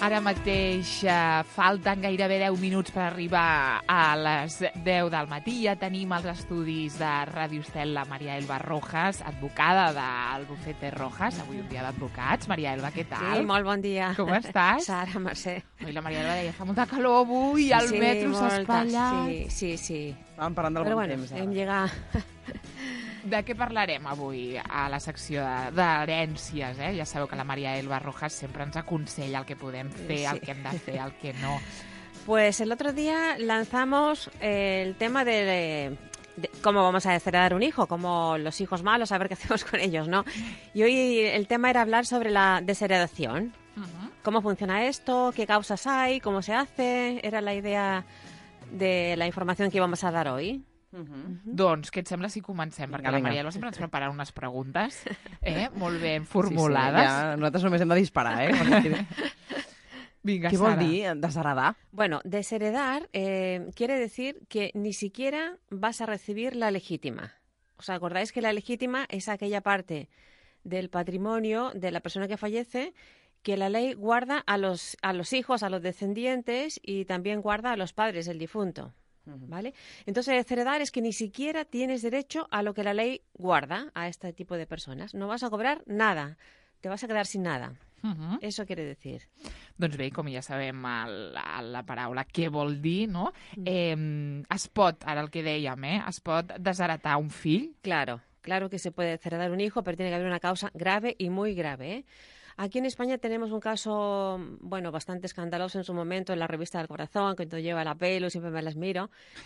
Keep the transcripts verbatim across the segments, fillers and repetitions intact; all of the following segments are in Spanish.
Ara mateix eh, falten gairebé deu minuts per arribar a les deu del matí. Ja tenim als estudis de Ràdio Estel la Maria Elba Rojas, advocada del bufete Rojas. Avui un dia d'advocats. Maria Elba, què tal? Sí, molt bon dia. Com estàs? Sara, Mercè. Oi, la Maria Elba deia, fa molta calor avui, el sí, metro s'ha espatllat. Sí, sí, sí. Estàvem parlant del Però bon bueno, temps, ara. hem llegat... De què parlarem avui a la secció d'herències? Eh? Ja sabeu que la Maria Elba Rojas sempre ens aconsella el que podem fer, Sí. el que hem de fer, el que no. Pues el otro día lanzamos eh, el tema de, de cómo vamos a desheredar un hijo, como los hijos malos, a ver qué hacemos con ellos, ¿no? Y hoy el tema era hablar sobre la desheredación. Uh-huh. ¿Cómo funciona esto? ¿Qué causas hay? ¿Cómo se hace? Era la idea de la información que íbamos a dar hoy. Uh-huh. Doncs què et sembla si comencem? Vinga, Perquè la vinga. Maria Elba sempre ens prepara unes preguntes eh? molt ben Sí, sí, formulades. ja, nosaltres només hem de disparar, eh? Perquè- Vinga, Què vol Sara. dir desheredar? Bueno, desheredar eh, quiere decir que ni siquiera vas a recibir la legítima. ¿Os acordáis que la legítima es aquella parte del patrimonio de la persona que fallece que la ley guarda a los, a los hijos, a los descendientes y también guarda a los padres del difunto? ¿Vale? Entonces, desheredar es que ni siquiera tienes derecho a lo que la ley guarda a este tipo de personas. No vas a cobrar nada, te vas a quedar sin nada. Uh-huh. Eso quiere decir. Doncs bé, com ja sabem el, el, la paraula què vol dir, no? Eh, es pot, ara el que dèiem, eh? es pot desheretar un fill? Claro, claro que se puede desheredar un hijo, pero tiene que haber una causa grave y muy grave, ¿eh? Aquí en España tenemos un caso, bueno, bastante escandaloso en su momento en la revista del Corazón, que todo lleva la pelo, siempre me las miro.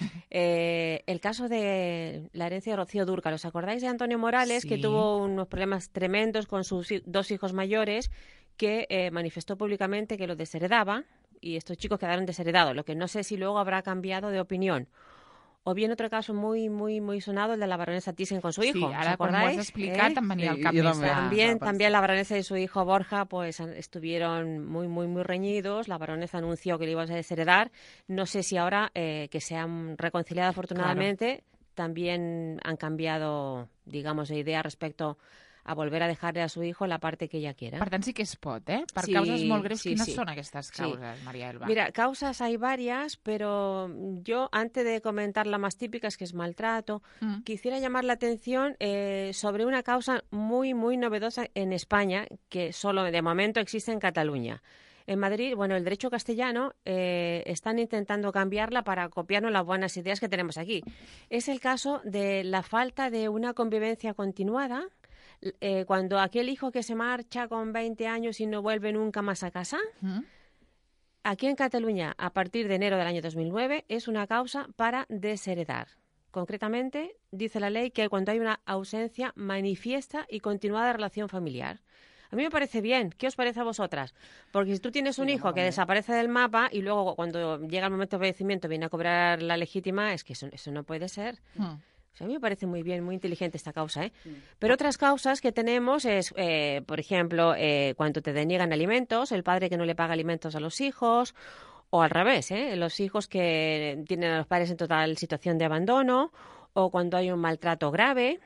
Eh, el caso de la herencia de Rocío Dúrcal. ¿Os acordáis de Antonio Morales, Sí. que tuvo unos problemas tremendos con sus hi- dos hijos mayores, que eh, manifestó públicamente que lo desheredaba y estos chicos quedaron desheredados? Lo que no sé si luego habrá cambiado de opinión. O bien otro caso muy, muy, muy sonado, el de la baronesa Thyssen con su hijo. Sí, ¿Os ara quan ho has acordáis? explicat ¿Eh? em venia al Sí, cap jo més també. de... También, Ah, también la baronesa y su hijo Borja pues han- estuvieron muy, muy, muy reñidos. La baronesa anunció que le iban a desheredar. No sé si ahora eh, que se han reconciliado afortunadamente, también han cambiado, digamos, de idea respecto a volver a dejarle a su hijo la parte que ella quiera. Per tant, sí que es pot, eh? Per Sí, causes molt greus, sí, quines sí. són aquestes Sí. causes, Maria Elba? Mira, causas hay varias, pero yo, antes de comentar las más típicas, que es maltrato, Mm. quisiera llamar la atención eh, sobre una causa muy, muy novedosa en España, que solo de momento existe en Cataluña. En Madrid, bueno, el derecho castellano eh, están intentando cambiarla para copiarnos las buenas ideas que tenemos aquí. Es el caso de la falta de una convivencia continuada. Eh, cuando aquel hijo que se marcha con veinte años y no vuelve nunca más a casa, Mm? aquí en Cataluña, a partir de enero del año dos mil nueve, es una causa para desheredar. Concretamente, dice la ley que cuando hay una ausencia manifiesta y continuada de relación familiar. A mí me parece bien. ¿Qué os parece a vosotras? Porque si tú tienes un Sí, hijo no, que también. desaparece del mapa y luego cuando llega el momento de fallecimiento viene a cobrar la legítima, es que eso, eso no puede ser. Mm. O sea, a mí me parece muy bien, muy inteligente esta causa, ¿eh? Pero otras causas que tenemos es, eh, por ejemplo, eh, cuando te deniegan alimentos, el padre que no le paga alimentos a los hijos, o al revés, ¿eh? Los hijos que tienen a los padres en total situación de abandono, o cuando hay un maltrato grave,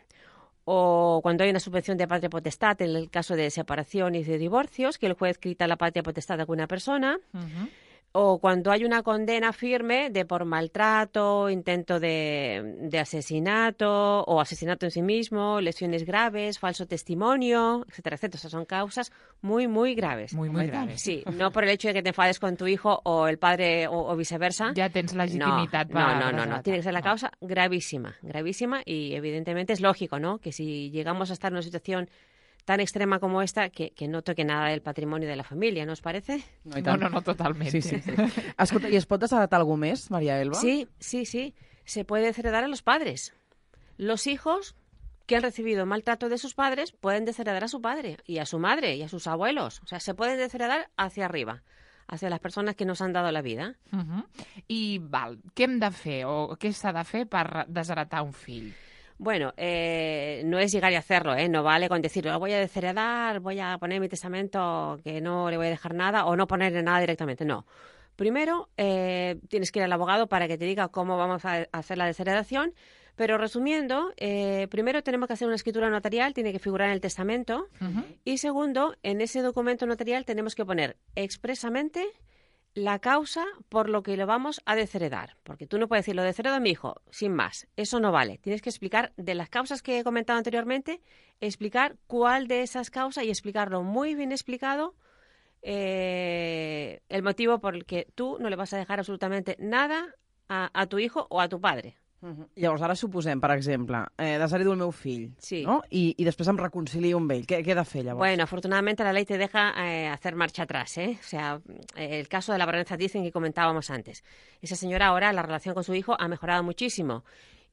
o cuando hay una subvención de patria potestad en el caso de separación y de divorcios, que el juez quita la patria potestad de alguna persona. Mhm. O cuando hay una condena firme de por maltrato, intento de, de asesinato o asesinato en sí mismo, lesiones graves, falso testimonio, etcétera, etcétera. Esas son causas muy, muy graves. Muy, muy graves. Sí, no por el hecho de que te enfades con tu hijo o el padre o, o viceversa. Ja tens No, legitimitat per no, no, no, no. desheretar. Tiene que ser la No. causa gravísima, gravísima y evidentemente es lógico, ¿no? Que si llegamos a estar en una situación tan extrema como esta, que, que no toque nada del patrimonio de la familia, ¿no os parece? No, i No, tant. no, no, totalment. Sí, sí, sí. Escolta, i es pot desheretar algú més, Maria Elba? Sí, sí, sí. Se puede desheredar a los padres. Los hijos que han recibido maltrato de sus padres pueden desheredar a su padre y a su madre y a sus abuelos. O sea, se pueden desheredar hacia arriba, hacia las personas que nos han dado la vida. Uh-huh. I, val, què hem de fer o què s'ha de fer per desheretar un fill? Bueno, eh, no es llegar y hacerlo, ¿eh? No vale con decir, lo voy a desheredar, voy a poner en mi testamento que no le voy a dejar nada o no ponerle nada directamente. No. Primero, eh, tienes que ir al abogado para que te diga cómo vamos a hacer la desheredación, Pero resumiendo, eh, primero tenemos que hacer una escritura notarial, tiene que figurar en el testamento. Uh-huh. Y segundo, en ese documento notarial tenemos que poner expresamente la causa por lo que lo vamos a desheredar. Porque tú no puedes decir, lo desheredo a mi hijo, sin más. Eso no vale. Tienes que explicar, de las causas que he comentado anteriormente, explicar cuál de esas causas y explicarlo muy bien explicado, eh, el motivo por el que tú no le vas a dejar absolutamente nada a, a tu hijo o a tu padre. Uh-huh. Llavors, ara suposem, per exemple, eh, desheredo el meu fill, Sí. no? I, i després em reconcilio amb ell. Què, què he de fer, llavors? Bueno, afortunadamente la ley te deja eh, hacer marcha atrás, ¿eh? O sea, el caso de la baronesa Thyssen que comentábamos antes. Esa señora ahora, la relación con su hijo ha mejorado muchísimo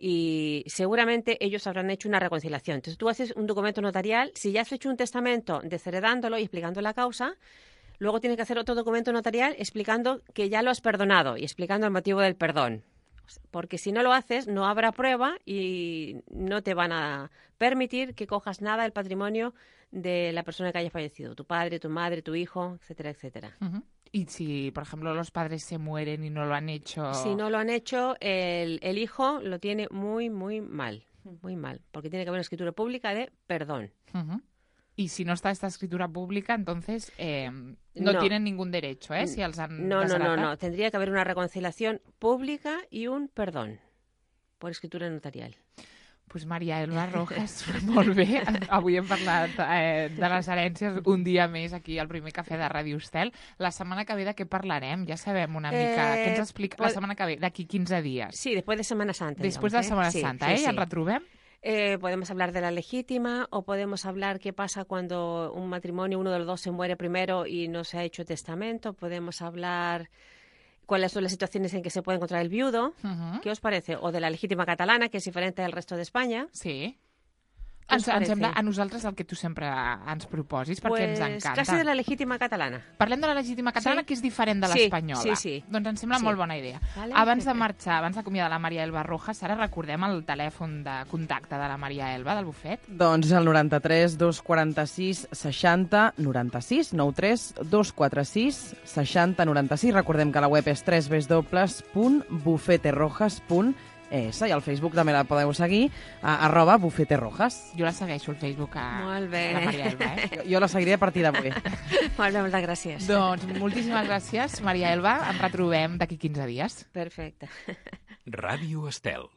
y seguramente ellos habrán hecho una reconciliación. Entonces tú haces un documento notarial, si ya has hecho un testamento desheredándolo y explicando la causa, luego tienes que hacer otro documento notarial explicando que ya lo has perdonado y explicando el motivo del perdón. Porque si no lo haces, no habrá prueba y no te van a permitir que cojas nada del patrimonio de la persona que haya fallecido. Tu padre, tu madre, tu hijo, etcétera, etcétera. Uh-huh. Y si, por ejemplo, los padres se mueren y no lo han hecho... Si no lo han hecho, el, el hijo lo tiene muy, muy mal. Muy mal. Porque tiene que haber una escritura pública de perdón. Uh-huh. Y si no está esta escritura pública, entonces eh, no, No. tienen ningún derecho, ¿eh? Si els han No, no, no, desheretat. no. Tendría que haver una reconciliación pública y un perdón por escritura notarial. Pues Maria Elba Rojas, molt bé. Avui hem parlat eh, de les herències un dia més aquí al primer cafè de Ràdio Estel. La setmana que ve de què parlarem? Ja sabem una mica. Eh, Què ens explica pot- la setmana que ve? D'aquí quinze dies. Sí, después de Semana Santa. Després de digamos, ¿eh? Setmana Sí, Santa, sí, eh? sí. I ens retrobem? Eh, podemos hablar de la legítima o podemos hablar qué pasa cuando un matrimonio, uno de los dos se muere primero y no se ha hecho testamento. Podemos hablar cuáles son las situaciones en que se puede encontrar el viudo. Uh-huh. ¿Qué os parece? O de la legítima catalana, que es diferente del resto de España. Sí. Què us Ens, ens parece? sembla a nosaltres el que tu sempre ens proposis, perquè Pues ens encanta. casi de la legítima catalana. Parlem de la legítima catalana, Sí. que és diferent de Sí, l'espanyola. sí, sí. Doncs ens sembla Sí. molt bona idea. Vale. Abans de marxar, abans d'acomiadar la Maria Elba Rojas, ara recordem el telèfon de contacte de la Maria Elba, del bufet. Doncs és el noranta-tres dos quaranta-sis seixanta noranta-sis, nou tres dos quaranta-sis seixanta noranta-sis. Recordem que la web és w w w punt bufeterrojas punt es i al Facebook també la podeu seguir a arroba bufeterrojas. Jo la segueixo al Facebook a Molt bé. la Maria Elba. Eh? Jo, jo la seguiré a partir d'avui. Molt bé, moltes gràcies. Doncs moltíssimes gràcies, Maria Elba. Ens retrobem d'aquí quinze dies. Perfecte. Ràdio Estel.